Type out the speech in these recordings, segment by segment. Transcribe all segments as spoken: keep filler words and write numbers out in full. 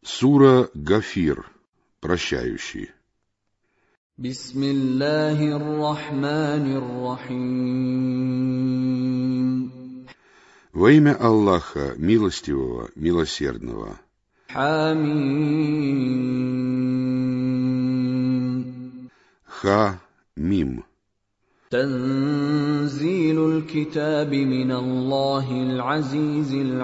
Сура Гафир, прощающий. Бисмиллахир-рахманир-рахим. Во имя Аллаха, милостивого, милосердного. Хамим. Ха-мим. Танзилул китаби миналлахил азизил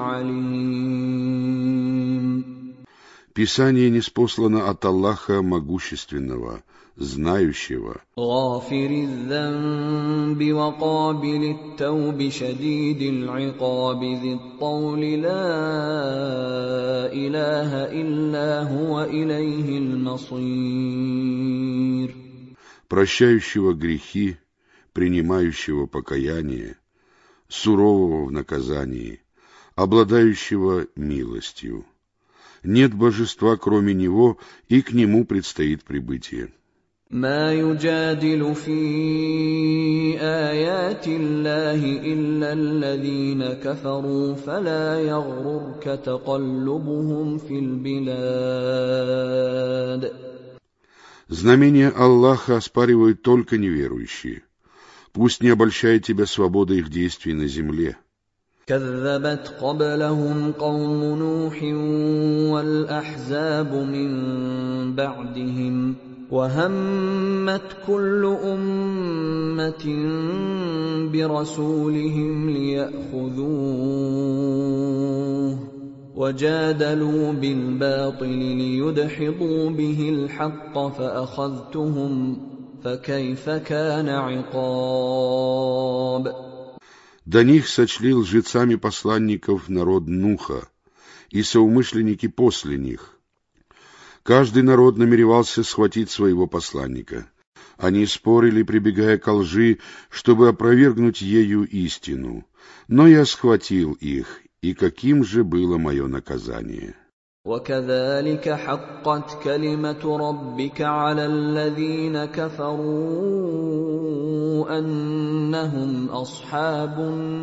алим. Писание ниспослано от Аллаха Могущественного, Знающего. Гафирил занби ва кабилит тауби шадидил икаби зит таули ла илаха илля хуа илейхил масир. Прощающего грехи, принимающего покаяние, сурового в наказании, обладающего милостью. Нет божества, кроме Него, и к Нему предстоит прибытие. ما يجادل في آيات الله إلا الذين كفروا فلا يغررك تقلبهم في البلاد. Знамения Аллаха оспаривают только неверующие. Пусть не обольщает тебя свобода их действий на земле. كذبت قبلهم قوم نوح والأحزاب من بعدهم وهمت كل أمة برسولهم ليأخذوه وجادلوا بالباطل ليدحضوا به الحق فأخذتهم فكيف كان عقاب. До них сочли лжецами посланников народ Нуха и соумышленники после них. Каждый народ намеревался схватить своего посланника. Они спорили, прибегая к лжи, чтобы опровергнуть ею истину. Но я схватил их, и каким же было мое наказание. وَكَذَلِكَ حَقَّتْ كَلِمَةُ رَبِّكَ عَلَى الَّذِينَ كَفَرُوا أَنَّهُمْ أَصْحَابُ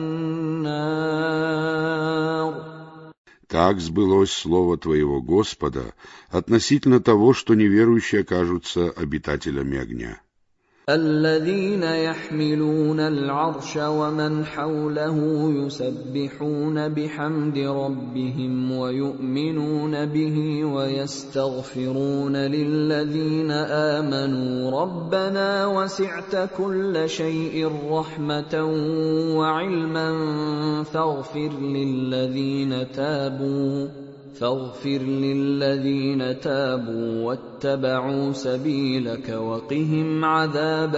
النَّارِ. Так сбылось слово твоего Господа относительно того, что неверующие окажутся обитателями огня. الذين يحملون العرش ومن حوله يسبحون بحمد ربهم ويؤمنون به ويستغفرون للذين آمنوا ربنا وسعت كل شيء رحمة وعلما فاغفر للذين تابوا فاغفر للذين تابوا واتبعوا سبيلك وقهم عذاب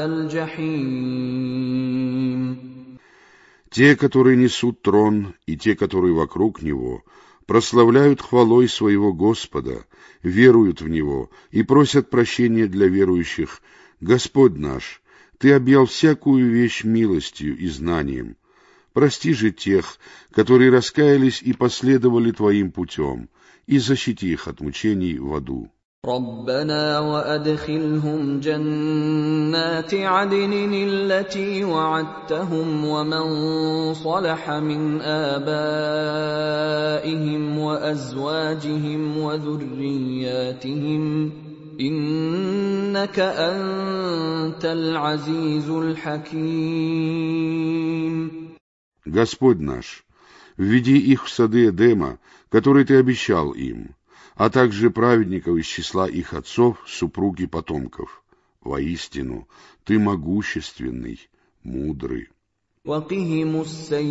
الجحيم. Те, которые несут трон, и те, которые вокруг него, прославляют хвалой своего Господа, веруют в Него и просят прощения для верующих. Господь наш, Ты объял всякую вещь милостью и знанием. Прости же тех, которые раскаялись и последовали Твоим путем, и защити их от мучений в аду. ربنا وأدخلهم جنات عدن التي وعدتهم ومن صلح من آبائهم وأزواجهم وذرياتهم إنك أنت العزيز الحكيم. Господь наш, введи их в сады Эдема, которые Ты обещал им, а также праведников из числа их отцов, супруг и потомков. Воистину, Ты могущественный, мудрый. وَقِهِمُ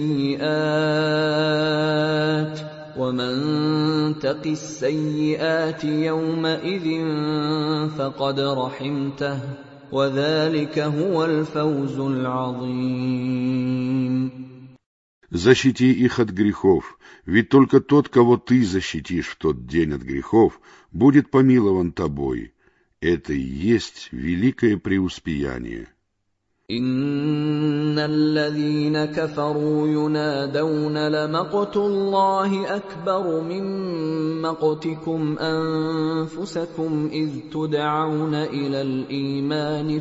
السَّيِّئَاتِ وَمَن تَقِ السَّيِّئَاتِ يَوْمَئِذٍ فَقَدْ رَحِمْتَهُ وَذَلِكَ هُوَ الْفَوْزُ الْعَظِيمُ. Защити их от грехов, ведь только тот, кого ты защитишь в тот день от грехов, будет помилован тобой. Это и есть великое преуспеяние. إِنَّ الَّذِينَ كَفَرُوا يُنَادَوْنَ لَمَقْتُ اللَّهِ أَكْبَرُ مِن مَّقْتِكُمْ أَنفُسَكُمْ إِذْ تُدْعَوْنَ إِلَى الْإِيمَانِ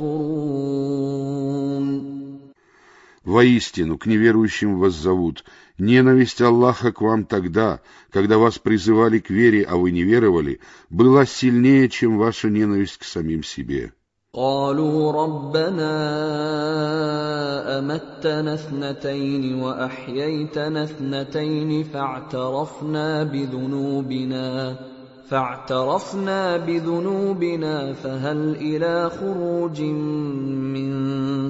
فَتَكْفُرُونَ. Воистину, к неверующим воззовут, Ненависть Аллаха к вам тогда, когда вас призывали к вере, а вы не веровали, была сильнее, чем ваша ненависть к самим себе. قالوا ربنا أمتنا اثنتين وأحييتنا اثنتين فاعترفنا بذنوبنا فاعترفنا بذنوبنا فهل إلى خروج من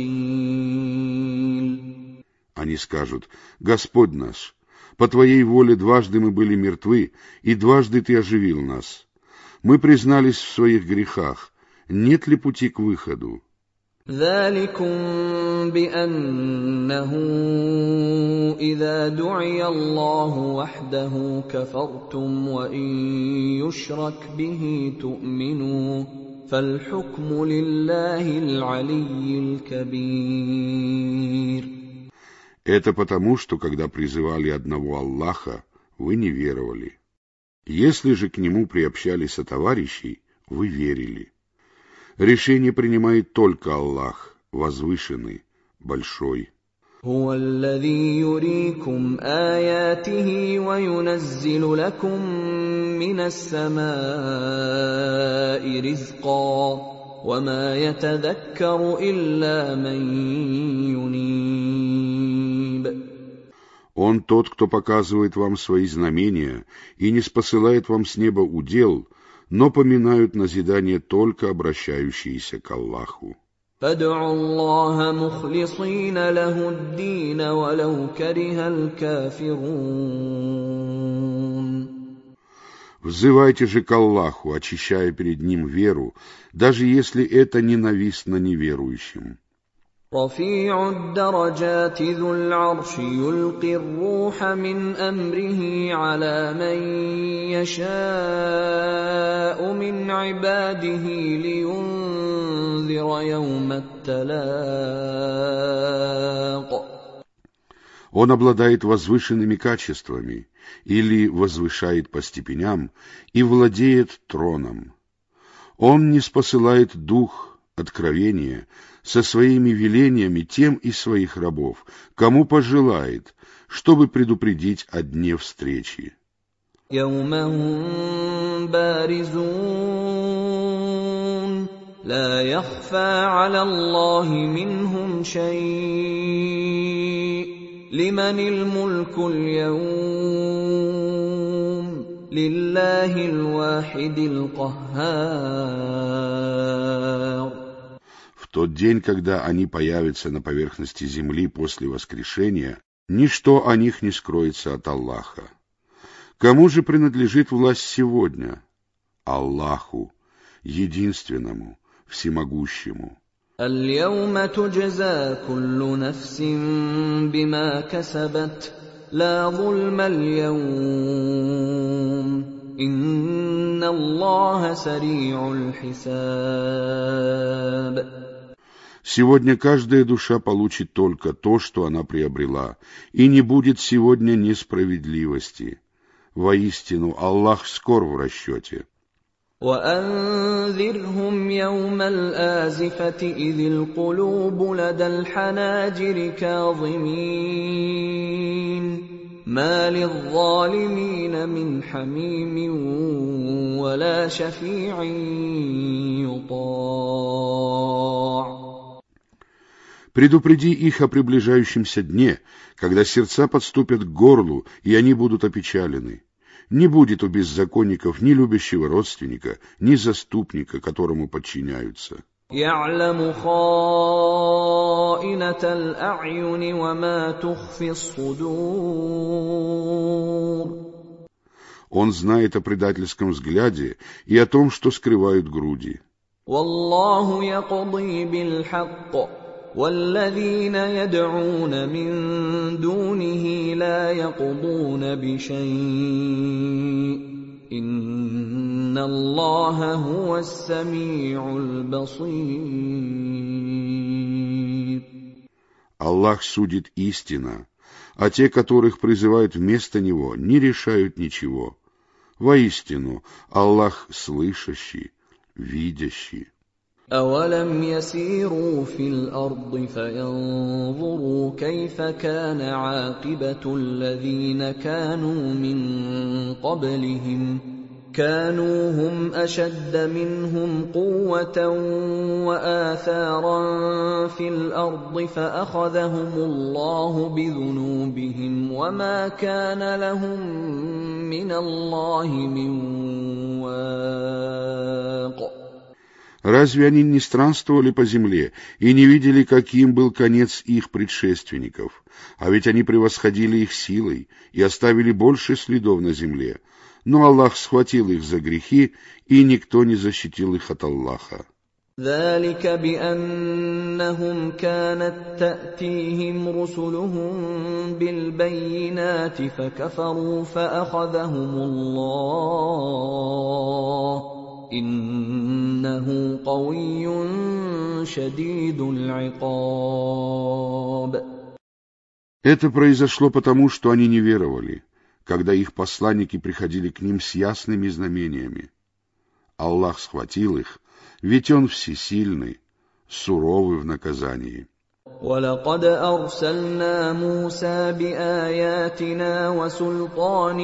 سبيل. Они скажут: Господь наш, по Твоей воле дважды мы были мертвы, и дважды Ты оживил нас. Мы признались в своих грехах. Нет ли пути к выходу? ذلكم بأنه إذا دعي الله وحده كفرتم وإن يشرك به تؤمنوا فالحكم لله العلي الكبير. Это потому, что когда призывали одного Аллаха, вы не веровали. Если же к нему приобщали сотоварищей, вы верили. Решение принимает только Аллах, возвышенный, большой. هو الذي يريكم آياته وينزل لكم من السماء رزقا وما يتذكر إلا من ينيب. Он тот, кто показывает вам свои знамения и не спосылает вам с неба удел, но поминают назидание только обращающиеся к Аллаху. فادعوا الله مخلصين له الدين ولو كره الكافرون. Взывайте же к Аллаху, очищая перед Ним веру, даже если это ненавистно неверующим. رفيع الدرجات ذو العرش يلقي الروح من أمره على من يشاء من عباده لينذر يوم التلاق. Он обладает возвышенными качествами или возвышает по степеням и владеет троном. Он ниспосылает дух откровения со своими велениями тем из своих рабов, кому пожелает, чтобы предупредить о дне встречи. يوم هم بارزون لا يخفى على الله منهم شيء لمن الملك اليوم لله الواحد القهار. В тот день, когда они появятся на поверхности земли после воскрешения, ничто о них не скроется от Аллаха. Кому же принадлежит власть сегодня? Аллаху, единственному, всемогущему. اليوم تجزى كل نفس بما كسبت لا ظلم اليوم إن الله سريع الحساب. Сегодня каждая душа получит только то, что она приобрела, и не будет сегодня несправедливости. Воистину, Аллах скор в расчете. وأنذرهم يوم الآزفة إذ القلوب لدى الحناجر كاظمين ما للظالمين من حميم ولا شفيع يطاع. Предупреди их о приближающемся дне, когда сердца подступят к горлу, и они будут опечалены. Не будет у беззаконников ни любящего родственника, ни заступника, которому подчиняются. يعلم خائنة الأعين وما تخفي الصدور. Он знает о предательском взгляде и о том, что скрывают груди. والله يقضي بالحق والذين يدعون من دونه لا يقضون بشيء إن الله هو السميع البصير. Аллах судит истинно, а те, которых призывают вместо Него, не решают ничего. Воистину, Аллах слышащий, видящий. أَوَلَمْ يَسِيرُوا فِي الْأَرْضِ فَيَنظُرُوا كَيْفَ كَانَ عَاقِبَةُ الَّذِينَ كَانُوا مِن قَبْلِهِمْ كَانُوا هُمْ أَشَدَّ مِنْهُمْ قُوَّةً وَآثَارًا فِي الْأَرْضِ فَأَخَذَهُمُ اللَّهُ بِذُنُوبِهِمْ وَمَا كَانَ لَهُم مِّنَ اللَّهِ مِن وَاقٍ. Разве они не странствовали по земле и не видели, каким был конец их предшественников? А ведь они превосходили их силой и оставили больше следов на земле. Но Аллах схватил их за грехи, и никто не защитил их от Аллаха. ذَلِكَ بِأَنَّهُمْ كَانَتْ تَأْتِيهِمْ رُسُلُهُم بِالْبَيِّنَاتِ فَكَفَرُوا فَأَخَذَهُمُ اللَّهُ إِنَّهُ قَوِيٌّ شَدِيدُ الْعِقَابِ. Это произошло потому, что они не веровали, когда их посланники приходили к ним с ясными знамениями. Аллах схватил их, ведь Он всесильный, суровый в наказании. وَلَقَدْ أَرْسَلْنَا مُوسَىٰ بِآيَاتِنَا وَسُلْطَانٍ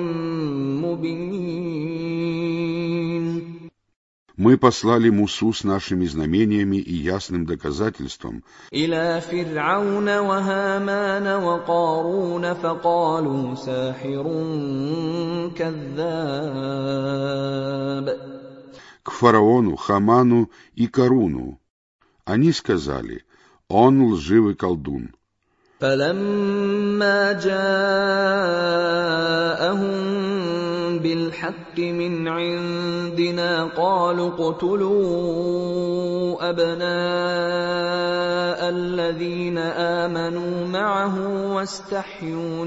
مُّبِينٍ. Мы послали Мусу с нашими знамениями и ясным доказательством إِلَىٰ فِرْعَوْنَ وَهَامَانَ وَقَارُونَ فَقَالُوا سَاحِرٌ كَذَّابٌ. к фараону, Хаману и Каруну. Они сказали: «Он лживый колдун». فَلَمَّا جَاءَهُم بِالْحَقِّ مِنْ عِندِنَا قَالُوا اقْتُلُوا أَبْنَاءَ الَّذِينَ آمَنُوا مَعَهُ وَاسْتَحْيُوا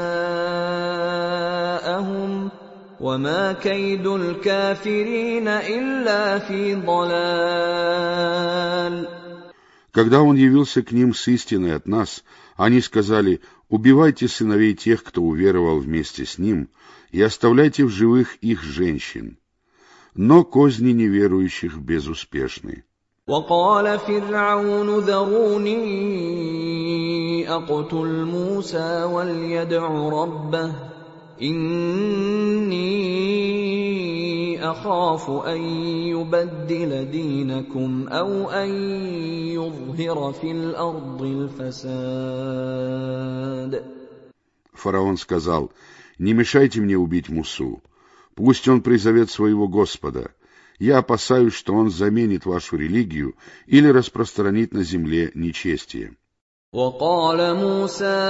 نِسَاءَهُمْ وَمَا كَيْدُ الْكَافِرِينَ إِلَّا فِي ضَلَالٍ. Когда он явился к ним с истиной от нас, они сказали: «Убивайте сыновей тех, кто уверовал вместе с ним, и оставляйте в живых их женщин». Но козни неверующих безуспешны. وَقَالَ فِرْعَوْنُ ذَرُونِي أَقْتُلْ مُوسَىٰ وَلْيَدْعُ رَبَّهُ إِنِّي أَخَافُ أَن يُبَدِّلَ دِينَكُمْ أَوْ أَن يُظْهِرَ فِي الْأَرْضِ الْفَسَادَ. Фараон сказал: «Не мешайте мне убить Мусу. Пусть он призовет своего Господа. Я опасаюсь, что он заменит вашу религию или распространит на земле нечестие». وَقَالَ مُوسَىٰ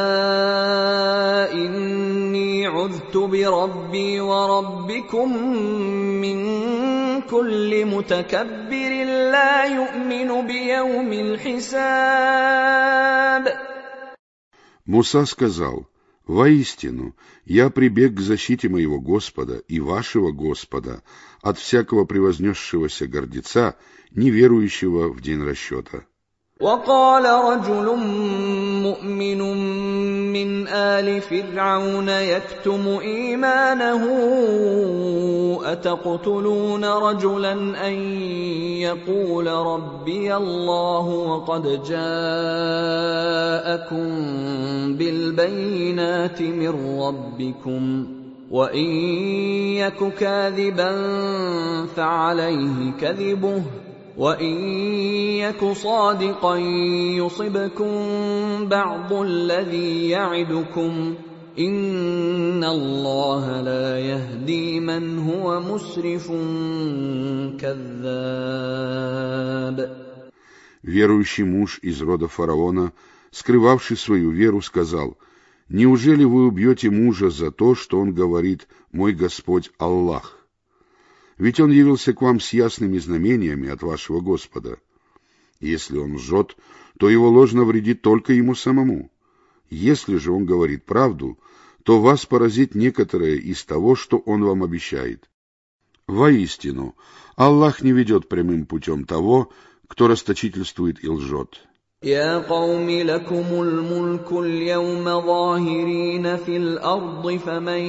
إِنِّي عُذْتُ بِرَبِّي وَرَبِّكُم مِّن كُلِّ مُتَكَبِّرٍ لَّا يُؤْمِنُ بِيَوْمِ الْحِسَابِ. Муса сказал: «Воистину, я прибег к защите моего Господа и вашего Господа от всякого превознесшегося гордеца, неверующего в день расчета». وَقَالَ رَجُلٌ مُّؤْمِنٌ مِّنْ آلِ فِرْعَوْنَ يَكْتُمُ إِيمَانَهُ أَتَقْتُلُونَ رَجُلًا أَن يَقُولَ رَبِّيَ اللَّهُ وَقَدْ جَاءَكُم بِالْبَيِّنَاتِ مِن رَّبِّكُمْ وَإِن يَكُ كَاذِبًا فَعَلَيْهِ كَذِبُهُ وَإِن يَكُ صَادِقًا يُصِبْكُم بَعْضُ الَّذِي يَعِدُكُمْ إِنَّ اللَّهَ لَا يَهْدِي مَنْ هُوَ مُسْرِفٌ كَذَّابٌ. Верующий муж из рода фараона, скрывавший свою веру, сказал: «Неужели вы убьете мужа за то, что он говорит: мой Господь Аллах? Ведь он явился к вам с ясными знамениями от вашего Господа. Если он лжет, то его ложь навредит только ему самому. Если же он говорит правду, то вас поразит некоторое из того, что он вам обещает. Воистину, Аллах не ведет прямым путем того, кто расточительствует и лжет». يا قوم لكم الملك اليوم ظاهرين في الأرض فمن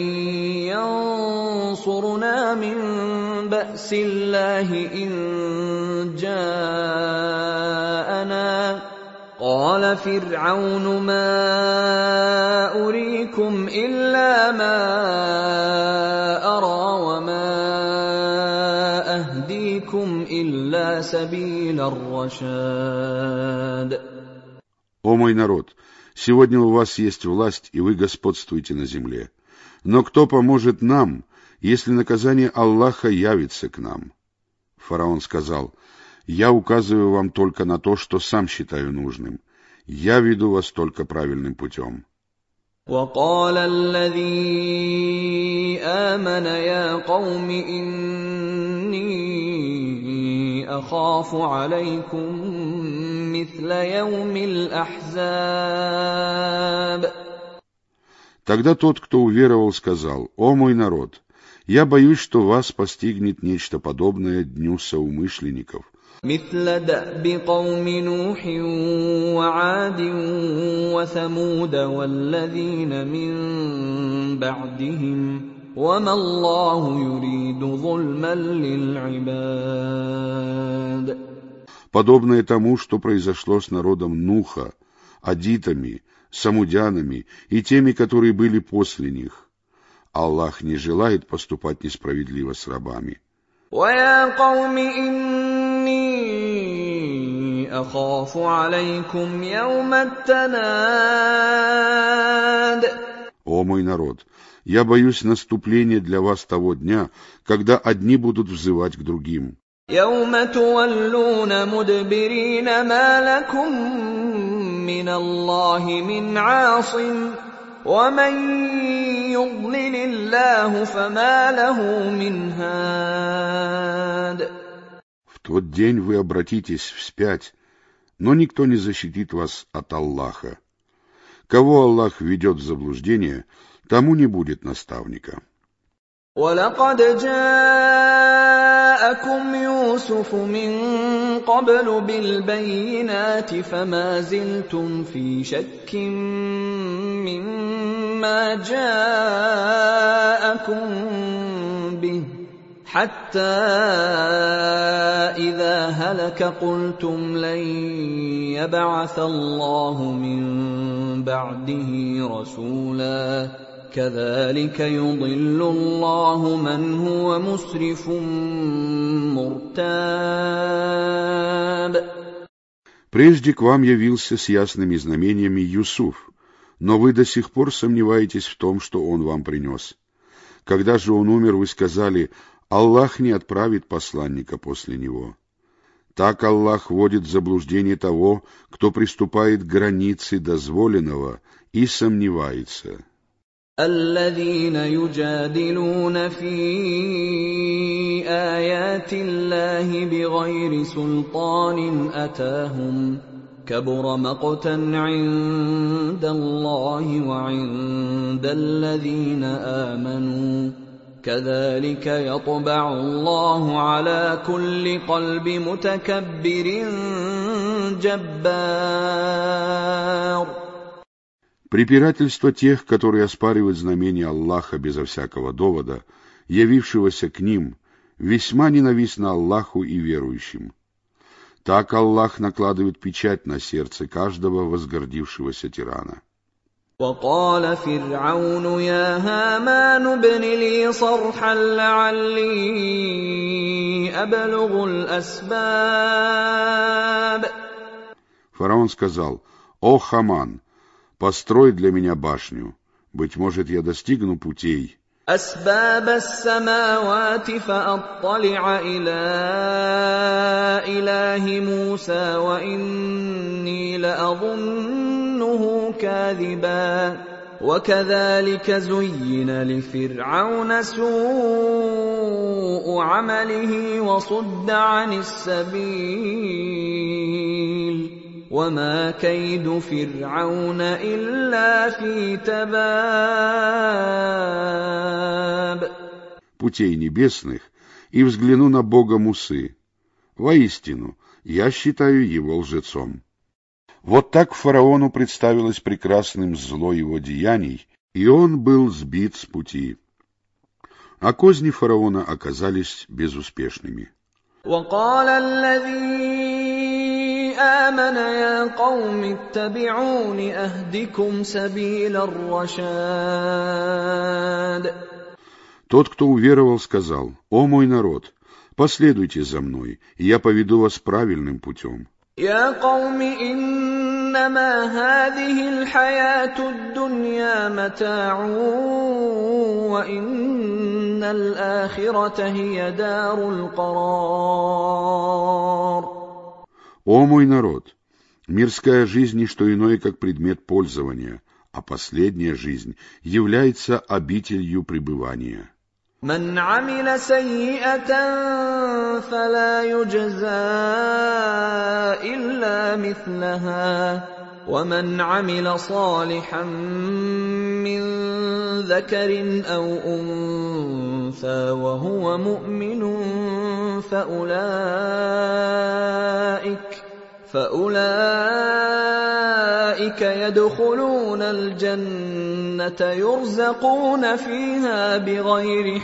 ينصرنا من بأس الله إن جاءنا قال فرعون ما أريكم إلا ما أرى وما أهديكم إلا سبيل الرشاد. О мой народ, сегодня у вас есть власть, и вы господствуете на земле. Но кто поможет нам, если наказание Аллаха явится к нам? Фараон сказал: я указываю вам только на то, что сам считаю нужным. Я веду вас только правильным путем. وقال الذي آمن يا قوم إني أخاف عليكم مثل يوم الأحزاب. Тогда тот, кто уверовал, сказал: о мой народ, я боюсь, что вас постигнет нечто подобное дню соумышленников. مثل دأب قوم نوح وعاد وثمود والذين من بعدهم وما الله يريد ظلما للعباد. Подобное тому, что произошло с народом Нуха, адитами, самудянами и теми, которые были после них. Аллах не желает поступать несправедливо с рабами. وَيَا قَوْمِ إِنِّي أَخَافُ عَلَيْكُمْ يَوْمَ التَّنَادِ. О мой народ, я боюсь наступления для вас того дня, когда одни будут взывать к другим. يَوْمَ تُوَلُّونَ مُدْبِرِينَ مَا لَكُمْ مِنَ اللَّهِ مِنْ عَاصِمٍ وَمَنْ يُضْلِلِ اللَّهُ فَمَا لَهُ مِنْ هَادٍ. В тот день вы обратитесь вспять, но никто не защитит вас от Аллаха. Кого Аллах введет в заблуждение, тому не будет наставника. وَلَقَدْ جَاءَكُمْ يُوسُفُ مِنْ قَبْلُ بِالْبَيِّنَاتِ فَمَا زِلْتُمْ فِي شَكٍّ مِّمَّا جَاءَكُمْ بِهِ حَتَّى إِذَا هَلَكَ قُلْتُمْ لَنْ يَبْعَثَ اللَّهُ مِنْ بَعْدِهِ رَسُولًا كذلك يضل الله من هو مسرف مرتاب. Прежде к вам явился с ясными знамениями Юсуф, но вы до сих пор сомневаетесь в том, что он вам принес. Когда же он умер, вы сказали: Аллах не отправит посланника после него. Так Аллах вводит в заблуждение того, кто приступает к границе дозволенного и сомневается. الذين يجادلون في آيات الله بغير سلطان أتاهم كبر مقتا عند الله وعند الذين آمنوا كذلك يطبع الله على كل قلب متكبر جبار. Препирательство тех, которые оспаривают знамения Аллаха безо всякого довода, явившегося к ним, весьма ненавистно Аллаху и верующим. Так Аллах накладывает печать на сердце каждого возгордившегося тирана. وقال فرعون يا هامان ابن لي صرحا لعلي أبلغ الأسباب. Фараон сказал: о Хаман, построй для меня башню, быть может, я достигну путей. أسباب السماوات فأطلع إلى إله موسى وإني لأظنه كاذبا وكذلك زين لفرعون سوء عمله وصد عن السبيل وما كيد فرعون إلا في تباب. Путей небесных и взгляну на Бога Мусы. Воистину, я считаю его лжецом. Вот так фараону представилось прекрасным зло его деяний, и он был сбит с пути. А козни фараона оказались безуспешными. وقال الذي آمن يا قوم اتبعون أهدكم سبيل الرشاد. Тот, кто уверовал, сказал: «О мой народ, последуйте за мной, и я поведу вас правильным путем». يا قوم إنما هذه الحياة الدنيا متاع وإن الآخرة هي دار القرار. О мой народ, мирская жизнь не что иное, как предмет пользования, а последняя жизнь является обителью пребывания. من عمل سيئة فلا يجزى إلا مثلها ومن عمل صالحا من ذكر أو أنثى وهو مؤمن فأولئك فأولئك يدخلون الجنة يرزقون فيها بغير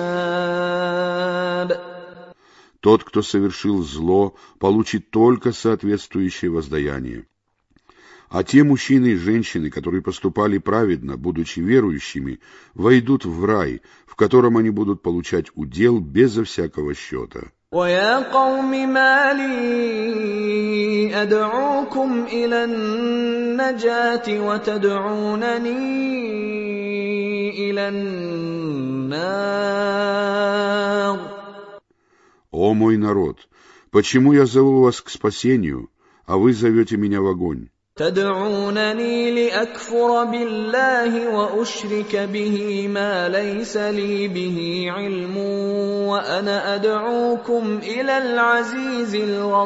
حساب. Тот, кто совершил зло, получит только соответствующее воздаяние. А те мужчины и женщины, которые поступали праведно, будучи верующими, войдут в рай, в котором они будут получать удел безо всякого счета. وَيَا قَوْمِ مَا لِي أَدْعُوكُمْ إِلَى النَّجَاةِ وَتَدْعُونَنِي إِلَى النَّارِ. О мой народ, почему я зову вас к спасению, а вы зовете меня в огонь? تدعونني لأكفر بالله وأشرك به ما ليس لي به علم وأنا أدعوكم إلى العزيز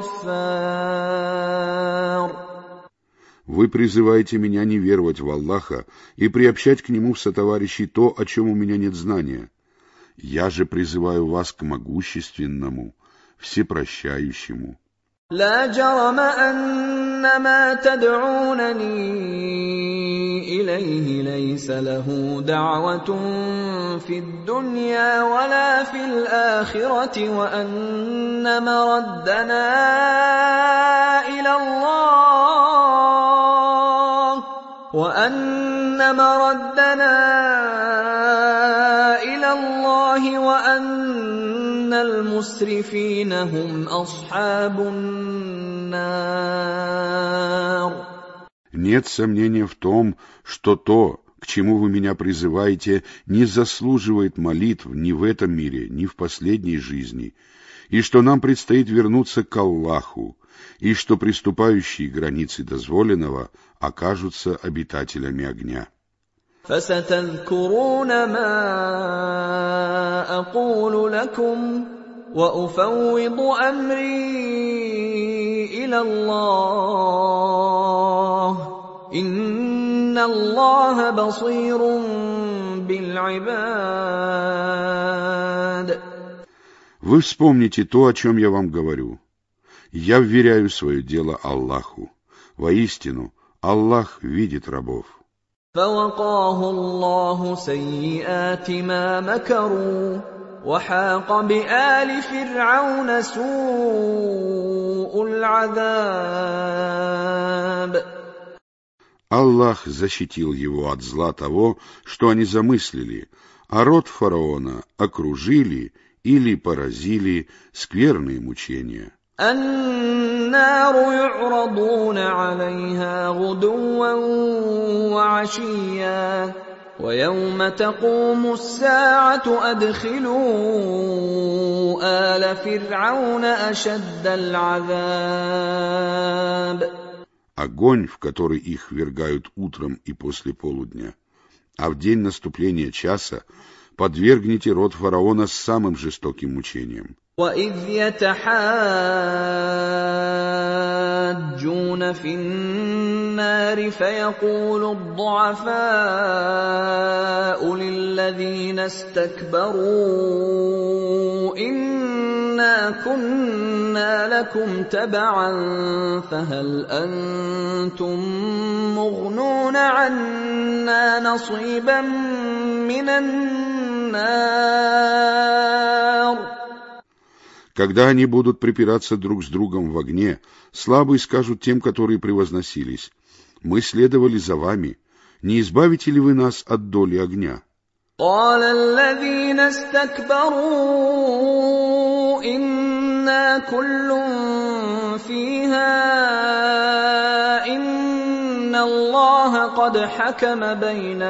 الغفار. Вы призываете меня не веровать в Аллаха и приобщать к Нему в сотоварищей то, о чем у меня нет знания. Я же призываю вас к могущественному, всепрощающему. لا جرم أن ما تدعونني إليه ليس له دعوة في الدنيا ولا في الآخرة وأن مردنا إلى الله وأن مردنا إلى الله وأن المسرفين هم أصحاب النار. Нет сомнения в том, что то, к чему вы меня призываете, не заслуживает молитв ни в этом мире, ни в последней жизни, и что нам предстоит вернуться к Аллаху, и что приступающие границы дозволенного окажутся обитателями огня. فستذكرون ما أقول لكم وأفوض أمري إلى الله إن الله بصير بالعباد. Вы вспомните то, о чем я вам говорю. Я вверяю свое дело Аллаху. Воистину, Аллах видит рабов. فوقاه الله سيئات ما مكروا وحاق بآل فرعون سوء العذاب. Аллах защитил его от зла того, что они замыслили, а род фараона окружили или поразили скверные мучения. النار يعرضون عليها غدوا وعشيا ويوم تقوم الساعة أدخلوا آل فرعون أشد العذاب. Огонь, в который их ввергают утром и после полудня, а в день наступления часа подвергните род фараона самым жестоким мучениям. وَإِذْ يَتَحَاجُّونَ فِي النَّارِ فَيَقُولُ الضُّعَفَاءُ لِلَّذِينَ اسْتَكْبَرُوا إِنَّا إنا كنا لكم تبعا فهل أنتم مغنون عنا نصيبا من النار. Когда они будут припираться друг с другом в огне, слабые скажут тем, которые превозносились: «Мы следовали за вами. Не избавите ли вы нас от доли огня?» قال الذين استكبروا إنا كل فيها إن الله قد حكم بين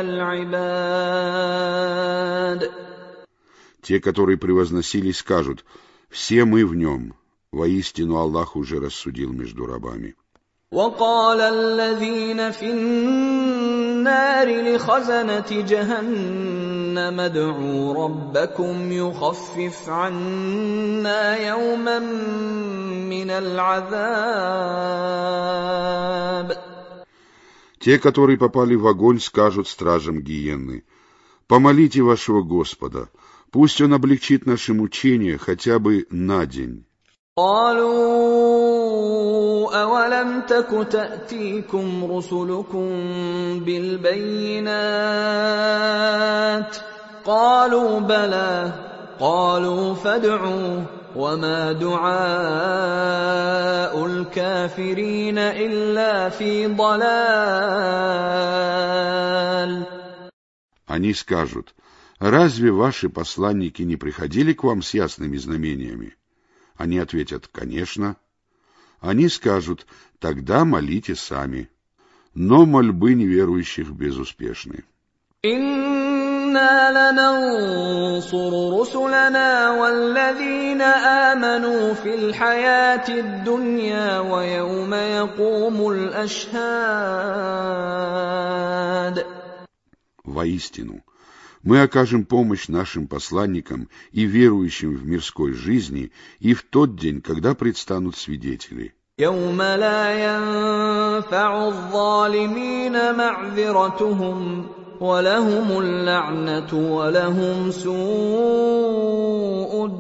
العباد. Те, которые превозносились, скажут: «Все мы в нем. Воистину Аллах уже рассудил между рабами». وقال الذين في النار لخزنة جهنم ادعوا ربكم يخفف عنا يوما من العذاب. Те, которые попали в огонь, скажут стражам гиенны: «Помолите вашего Господа, пусть Он облегчит наши мучения хотя бы на день». قالوا أولم تك تأتيكم رسلكم بالبينات قالوا بلى قالوا فادعوا وما دعاء الكافرين إلا في ضلال. Они скажут: «Разве ваши посланники не приходили к вам с ясными знамениями?» Они ответят: «Конечно». Они скажут: «Тогда молите сами». Но мольбы неверующих безуспешны. إنا لننصر رسلنا والذين آمنوا في الحياة الدنيا ويوم يقوم الأشهاد. Воистину, мы окажем помощь нашим посланникам и верующим в мирской жизни и в тот день, когда предстанут свидетели. يوم لا ينفع الظالمين معذرتهم ولهم اللعنة ولهم سوء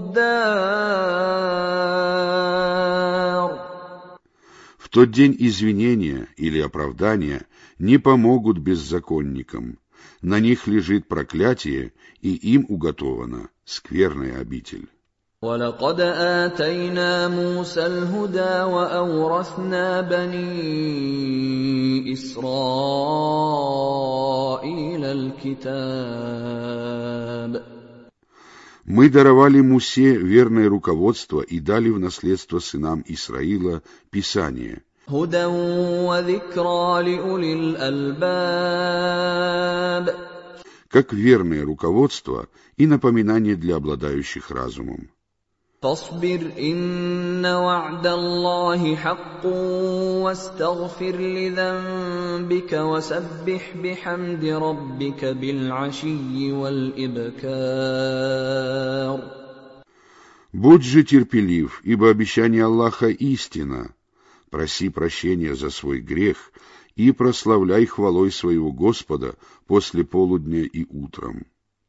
الدار. В тот день извинения или оправдания не помогут беззаконникам. На них лежит проклятие, и им уготована скверная обитель. وَلَقَدْ آتَيْنَا مُوسَى الْهُدَى وَأَوْرَثْنَا بَنِي إِسْرَائِيلَ الْكِتَابَ. Мы даровали Мусе верное руководство и дали в наследство сынам Исраила Писание. هُدًى وَذِكْرَى لِأُولِي الْأَلْبَابِ. Как верное руководство и напоминание для обладающих разумом. فاصبر إن وعد الله حق واستغفر لذنبك وسبح بحمد ربك بالعشي والإبكار. Будь же терпелив, ибо обещание Аллаха истина. Проси прощения за свой грех и прославляй хвалой своего Господа после полудня и утром.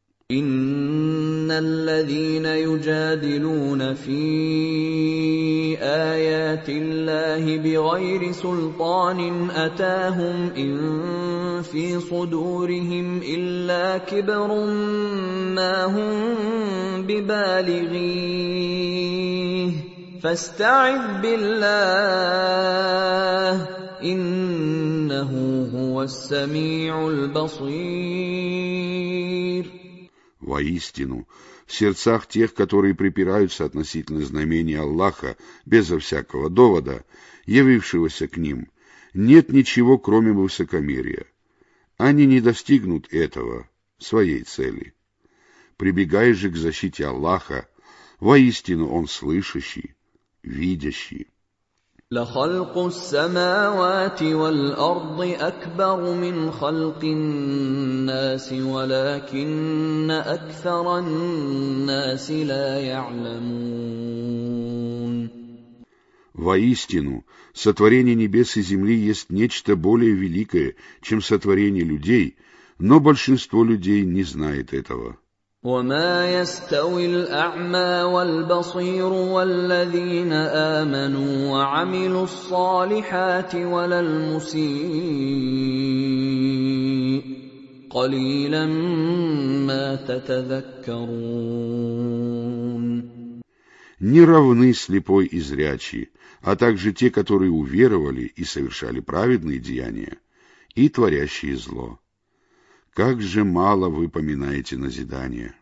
إن الذين يجادلون في آيات الله بغير سلطان أتاهم إن في صدورهم إلا كبر ما هم ببالغيه فاستعذ بالله إنه هو السميع البصير. Воистину, в сердцах тех, которые припираются относительно знамений Аллаха безо всякого довода, явившегося к ним, нет ничего, кроме высокомерия. Они не достигнут этого, своей цели. Прибегай же к защите Аллаха, воистину Он слышащий, видящий. لخلق السماوات والأرض أكبر من خلق الناس ولكن أكثر الناس لا يعلمون. Воистину, сотворение небес и земли есть нечто более великое, чем сотворение людей, но большинство людей не знает этого. وما يستوي الأعمى والبصير والذين آمنوا وعملوا الصالحات ولا المسيء قليلا ما تتذكرون. Не равны слепой и зрячий, а также те, которые уверовали и совершали праведные деяния, и творящие зло. Как же мало вы поминаете назидание.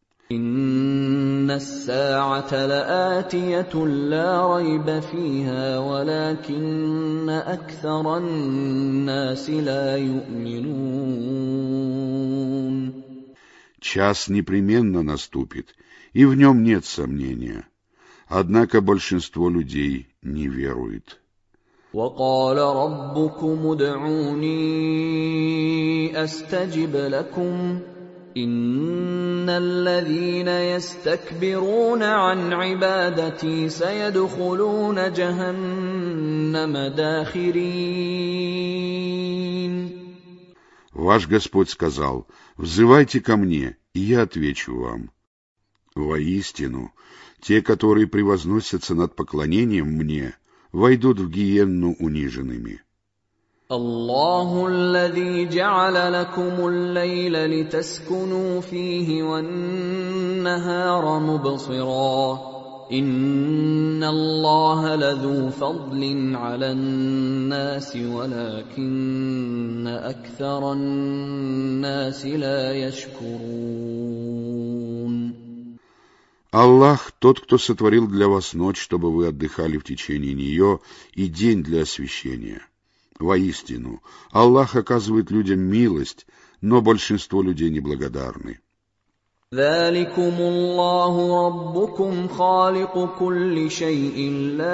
إن الساعة لآتية لا ريب فيها ولكن أكثر الناس لا يؤمنون. Час непременно наступит, и в нем нет сомнения. Однако большинство людей не верует. وقال ربكم ادعوني أستجب لكم إن الذين يستكبرون عن عبادتي سيدخلون جهنم داخرين. Ваш Господь сказал: «Взывайте ко мне, и я отвечу вам». Воистину, те, которые превозносятся над поклонением мне, войдут в гиенну униженными. الله الذي جعل لكم الليل لتسكنوا فيه والنهار مبصرا إن الله لذو فضل على الناس ولكن أكثر الناس لا يشكرون. Аллах — тот, кто сотворил для вас ночь, чтобы вы отдыхали в течение нее, и день для освещения. Воистину, Аллах оказывает людям милость, но большинство людей неблагодарны. ذلكم الله ربكم خالق كل شيء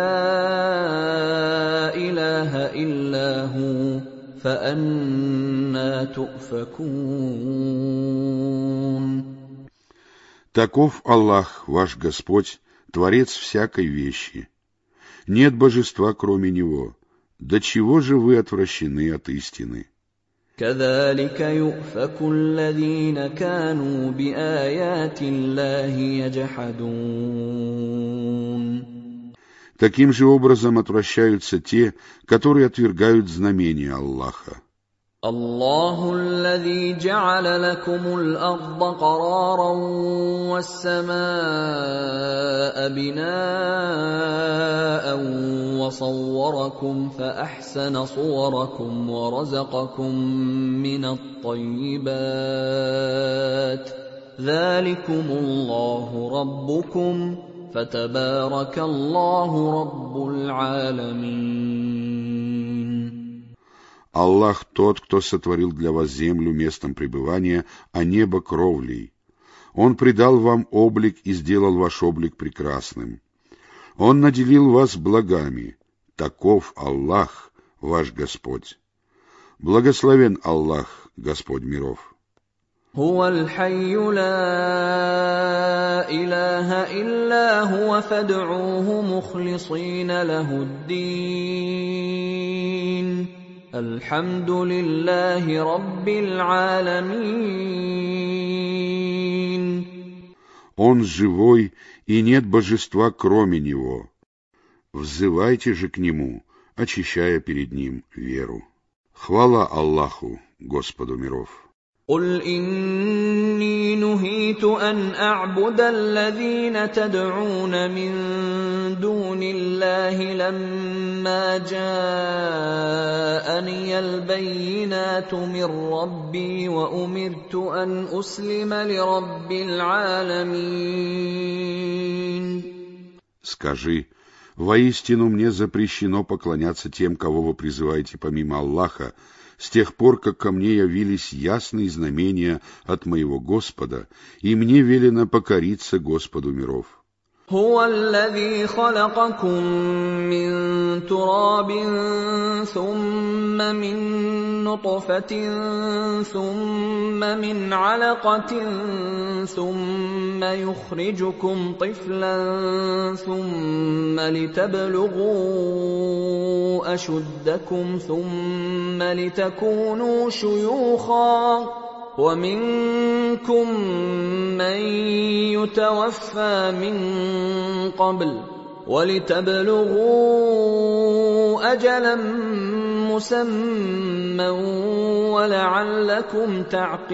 لا إله إلا هو فأنى تؤفكون. Таков Аллах, ваш Господь, Творец всякой вещи. Нет божества, кроме Него. До чего же вы отвращены от истины? كذلك يؤفك الذين كانوا بآيات الله يجحدون. Таким же образом отвращаются те, которые отвергают знамения Аллаха. الله الذي جعل لكم الأرض قرارا والسماء بناء وصوركم فأحسن صوركم ورزقكم من الطيبات ذلكم الله ربكم فتبارك الله رب العالمين. Аллах тот, кто сотворил для вас землю местом пребывания, а небо кровлей. Он придал вам облик и сделал ваш облик прекрасным. Он наделил вас благами. Таков Аллах, ваш Господь. Благословен Аллах, Господь миров. هو الحي لا إله إلا هو فادعوه مخلصين له الدين الحمد لله رب العالمين. Он живой, и нет божества, кроме Него. Взывайте же к Нему, очищая перед Ним веру. Хвала Аллаху, Господу миров. قل إني نهيت أن أعبد الذين تدعون من دون الله لما جاءني البينات من ربي وأمرت أن أسلم لرب العالمين. Скажи: воистину мне запрещено поклоняться тем, кого вы призываете помимо Аллаха, с тех пор, как ко мне явились ясные знамения от моего Господа, и мне велено покориться Господу миров. هو الذي خلقكم من تراب ثم من نطفة ثم من علقة ثم يخرجكم طفلا ثم لتبلغوا أشدكم ثم لتكونوا شيوخا ومنكم من يتوفى من قبل ولتبلغوا أجلا مسمى ولعلكم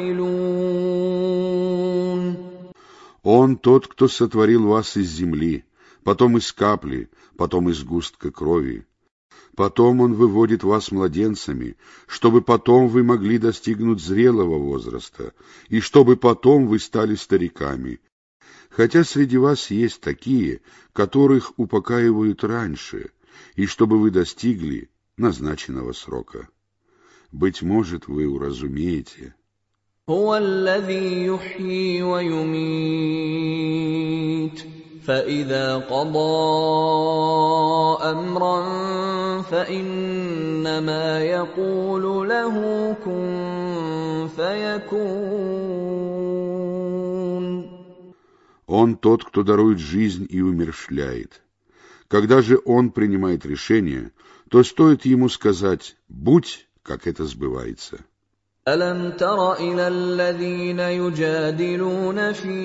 تعقلون. Он тот, кто сотворил вас из земли, потом из капли, потом из сгустка крови. Потом Он выводит вас младенцами, чтобы потом вы могли достигнуть зрелого возраста, и чтобы потом вы стали стариками. Хотя среди вас есть такие, которых упокаивают раньше, и чтобы вы достигли назначенного срока. Быть может, вы уразумеете. هو الذي يحيي ويميت فإذا قضى أمرا فإنما يقول له كن فيكون. Он тот, кто дарует жизнь и умерщвляет. Когда же Он принимает решение, то стоит Ему сказать «будь», как это сбывается. أَلَمْ تَرَ إِلَى الَّذِينَ يُجَادِلُونَ فِي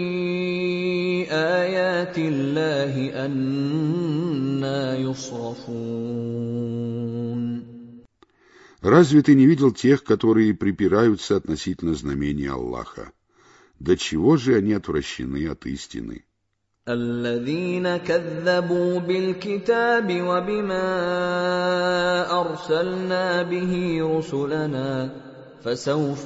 آيَاتِ اللَّهِ أَنَّىٰ يُصْرَفُونَ. Разве ты не видел тех, которые припираются относительно знамения Аллаха? До чего же они отвращены от истины? الذين كذبوا بالكتاب وبما أرسلنا به رسلنا فسوف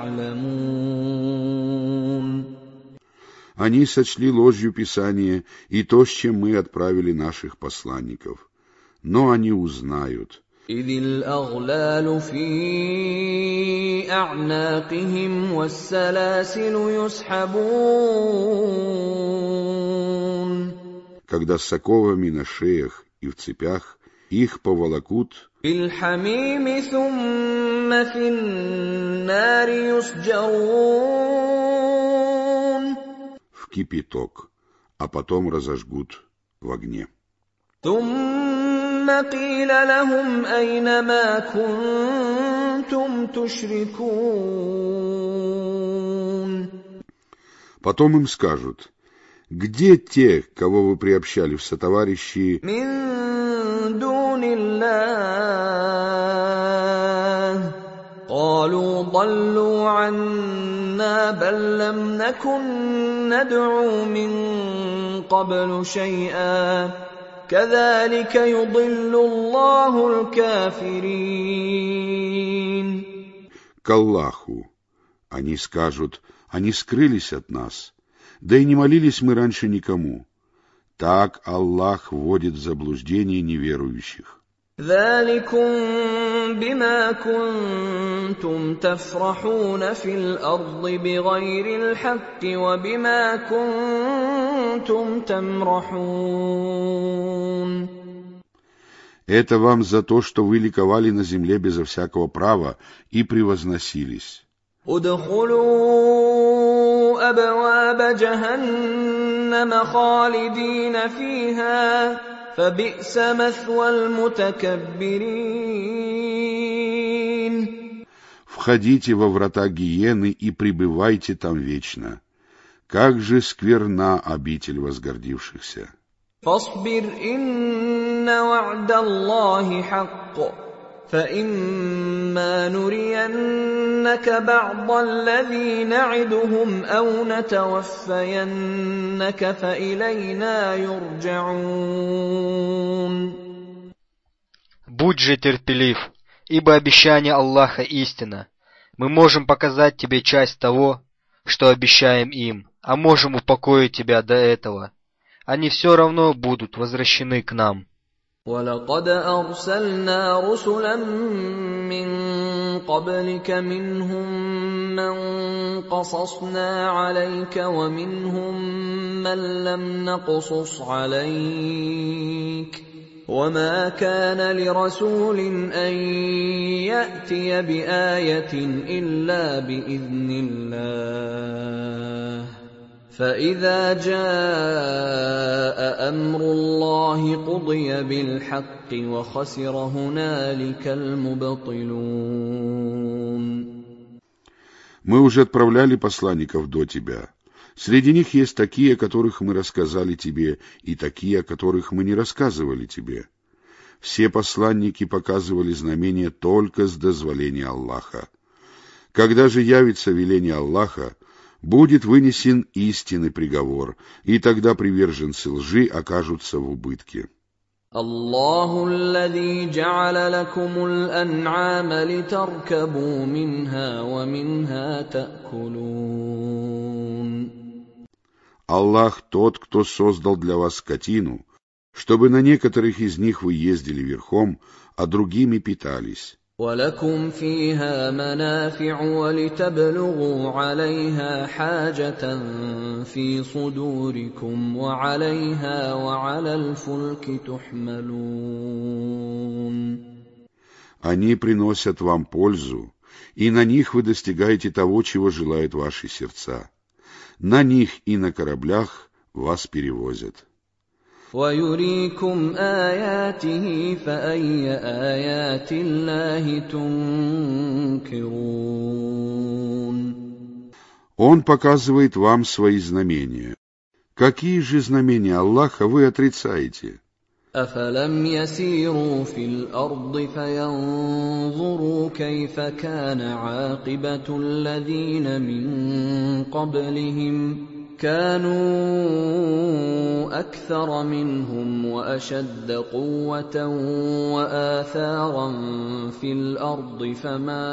يعلمون. Они сочли ложью Писание и то, с чем мы отправили наших посланников. Но они узнают. إذ الأغلال في أعناقهم والسلاسل يسحبون. Когда с оковами на шеях и в цепях их поволокут في الحميم ثم في النار يسجرون. в кипяток, а потом разожгут в огне. ثم قيل لهم أين ما كنتم تشركون. Потом им скажут: где те, кого вы приобщали в сотоварищи من دون الله قالوا ضلوا عنا بل لم نكن ندعو من قبل شيئا كذلك يضل الله الكافرين. к Аллаху? Они скажут: они скрылись от нас, да и не молились мы раньше никому. Так Аллах вводит в заблуждение неверующих. ذلكم بما كنتم تفرحون في الأرض بغير الحق وبما كنتم تمرحون. Это вам за то, что вы ликовали на земле безо всякого права и превозносились. ادخلوا أبواب جهنم خالدين فيها فبئس مثوى المتكبرين. Входите во врата гиены и пребывайте там вечно. Как же скверна обитель возгордившихся. فاصبر إن وعد الله حق فإما نرينك بعض الذي نعدهم أو نتوفينك فإلينا يرجعون. Будь же терпелив, ибо обещание Аллаха истина. Мы можем показать тебе часть того, что обещаем им, а можем упокоить тебя до этого. Они все равно будут возвращены к нам. وَلَقَدْ أَرْسَلْنَا رُسُلًا مِّن قَبْلِكَ مِنْهُم مَّن قَصَصْنَا عَلَيْكَ وَمِنْهُم مَّن لَّمْ نَقْصُصْ عَلَيْكَ وَمَا كَانَ لِرَسُولٍ أَن يَأْتِيَ بِآيَةٍ إِلَّا بِإِذْنِ اللَّهِ فإذا جاء أمر الله قضي بالحق وخسر هنالك المبطلون. Мы уже отправляли посланников до тебя. Среди них есть такие, о которых мы рассказали тебе, и такие, о которых мы не рассказывали тебе. Все посланники показывали знамения только с дозволения Аллаха. Когда же явится веление Аллаха, будет вынесен истинный приговор, и тогда приверженцы лжи окажутся в убытке. الله الذي جعل لكم الأنعام لتركبوا منها ومنها تأكلون. Аллах тот, кто создал для вас скотину, чтобы на некоторых из них вы ездили верхом, а другими питались. وَلَكُمْ فِيهَا مَنَافِعُ وَلِتَبْلُغُوا عَلَيْهَا حَاجَةً فِي صُدُورِكُمْ وَعَلَيْهَا وَعَلَى الْفُلْكِ تُحْمَلُونَ. Они приносят вам пользу, и на них вы достигаете того, чего желают ваши сердца. На них и на кораблях вас перевозят. وَيُرِيكُمْ آيَاتِهِ فَأَيَّ آيَاتِ اللَّهِ تُنكِرُونَ. Он показывает вам свои знамения. Какие же знамения Аллаха вы отрицаете? أَفَلَمْ يَسِيرُوا فِي الْأَرْضِ فَيَنظُرُوا كَيْفَ كَانَ عَاقِبَةُ الَّذِينَ مِن قَبْلِهِمْ كانوا أكثر منهم وأشد قوة وآثارا في الأرض فما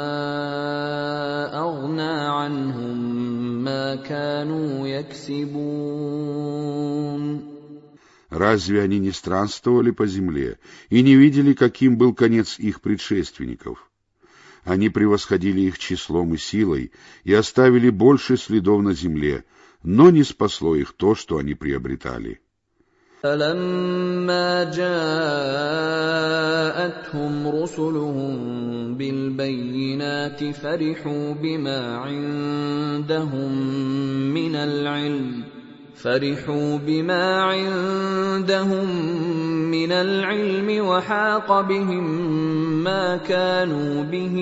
أغنى عنهم ما كانوا يكسبون. Разве они не странствовали по земле и не видели, каким был конец их предшественников? Они превосходили их числом и силой и оставили больше следов на земле, но не спасло их то, что они приобретали. فَلَمَّا جَاءَتْهُمْ رُسُلُهُم بِالْبَيِّنَاتِ فَرِحُوا بِمَا عِندَهُم مِّنَ الْعِلْمِ فَرِحُوا بِمَا عِندَهُم مِّنَ الْعِلْمِ وَحَاقَ بِهِم مَّا كَانُوا بِهِ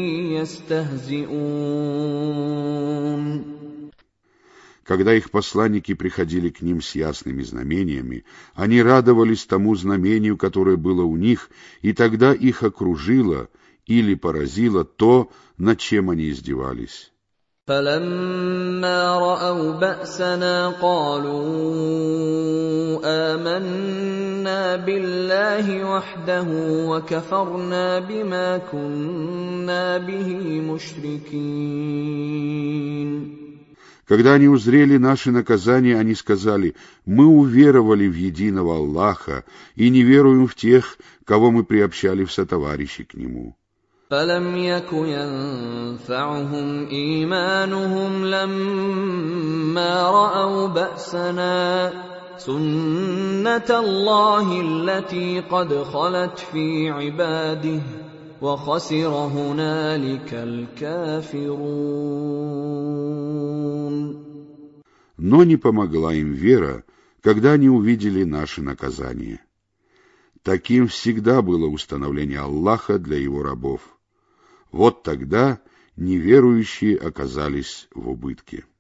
يَسْتَهْزِئُونَ. Когда их посланники приходили к ним с ясными знамениями, они радовались тому знамению, которое было у них, и тогда их окружило или поразило то, над чем они издевались. فَلَمَّا رَأَوْا بَأْسَنَا قَالُوا آمَنَّا بِاللَّهِ وَحْدَهُ وَكَفَرْنَا بِمَا كُنَّا بِهِ مُشْرِكِينَ. Когда они узрели наши наказания, они сказали: «Мы уверовали в единого Аллаха и не веруем в тех, кого мы приобщали в сотоварищи к Нему». فَلَمْ يَكُ يَنفَعُهُمْ إِيمَانُهُمْ لَمَّا رَأَوْا بَأْسَنَا ۖ سُنَّةَ اللَّهِ الَّتِي قَدْ خَلَتْ فِي عِبَادِهِ ۖ وَخَسِرَ هُنَالِكَ الْكَافِرُونَ. Но не помогла им вера, когда они увидели наши наказания. Таким всегда было установление Аллаха для его рабов. Вот тогда неверующие оказались в убытке.